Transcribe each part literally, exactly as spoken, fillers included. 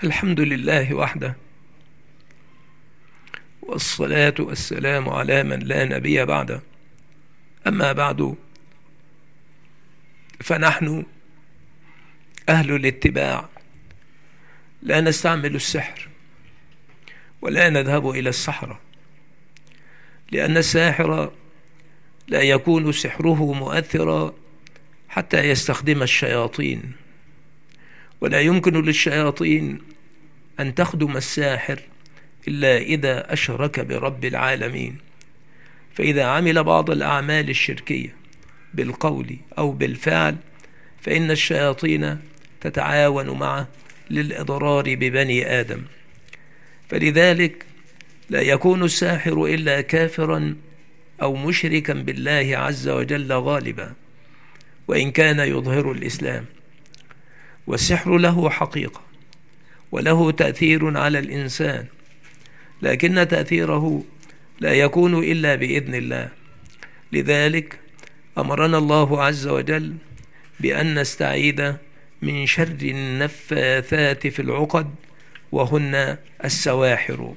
الحمد لله وحده، والصلاة والسلام على من لا نبي بعده. أما بعد، فنحن أهل الاتباع لا نستعمل السحر ولا نذهب إلى السحرة، لأن الساحر لا يكون سحره مؤثرا حتى يستخدم الشياطين، ولا يمكن للشياطين أن تخدم الساحر إلا إذا أشرك برب العالمين. فإذا عمل بعض الأعمال الشركية بالقول أو بالفعل، فإن الشياطين تتعاون معه للإضرار ببني آدم. فلذلك لا يكون الساحر إلا كافرا أو مشركا بالله عز وجل غالبا، وإن كان يظهر الإسلام. والسحر له حقيقة وله تأثير على الإنسان، لكن تأثيره لا يكون إلا بإذن الله. لذلك أمرنا الله عز وجل بأن نستعيذ من شر النفاثات في العقد، وهن السواحر.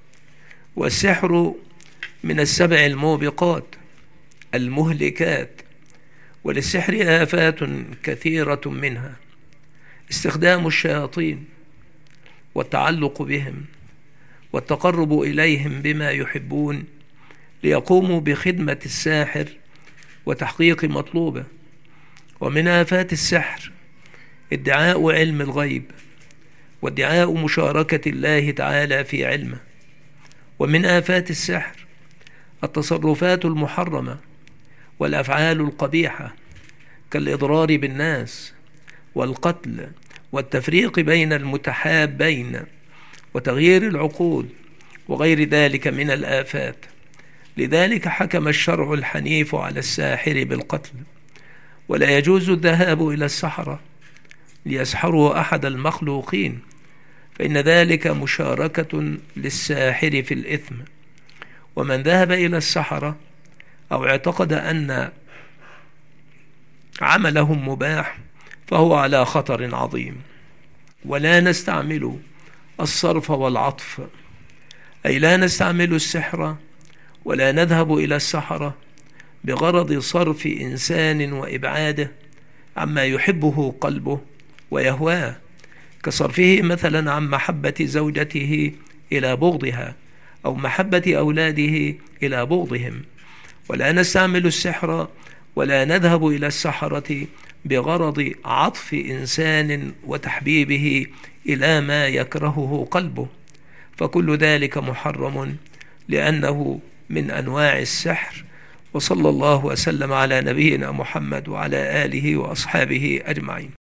والسحر من السبع الموبقات المهلكات، وللسحر آفات كثيرة، منها استخدام الشياطين والتعلق بهم والتقرب إليهم بما يحبون ليقوموا بخدمة الساحر وتحقيق مطلوبه. ومن آفات السحر ادعاء علم الغيب وادعاء مشاركة الله تعالى في علمه. ومن آفات السحر التصرفات المحرمة والأفعال القبيحة، كالإضرار بالناس والقتل والتفريق بين المتحابين وتغيير العقول وغير ذلك من الآفات. لذلك حكم الشرع الحنيف على الساحر بالقتل، ولا يجوز الذهاب إلى السحرة ليسحروا أحد المخلوقين، فإن ذلك مشاركة للساحر في الإثم. ومن ذهب إلى السحرة أو اعتقد أن عملهم مباح فهو على خطر عظيم. ولا نستعمل الصرف والعطف، أي لا نستعمل السحر ولا نذهب إلى السحرة بغرض صرف إنسان وإبعاده عما يحبه قلبه ويهواه، كصرفه مثلا عن محبة زوجته إلى بغضها، أو محبة أولاده إلى بغضهم. ولا نستعمل السحر ولا نذهب إلى السحرة بغرض عطف إنسان وتحبيبه إلى ما يكرهه قلبه، فكل ذلك محرم لأنه من أنواع السحر. وصلى الله وسلم على نبينا محمد وعلى آله وأصحابه أجمعين.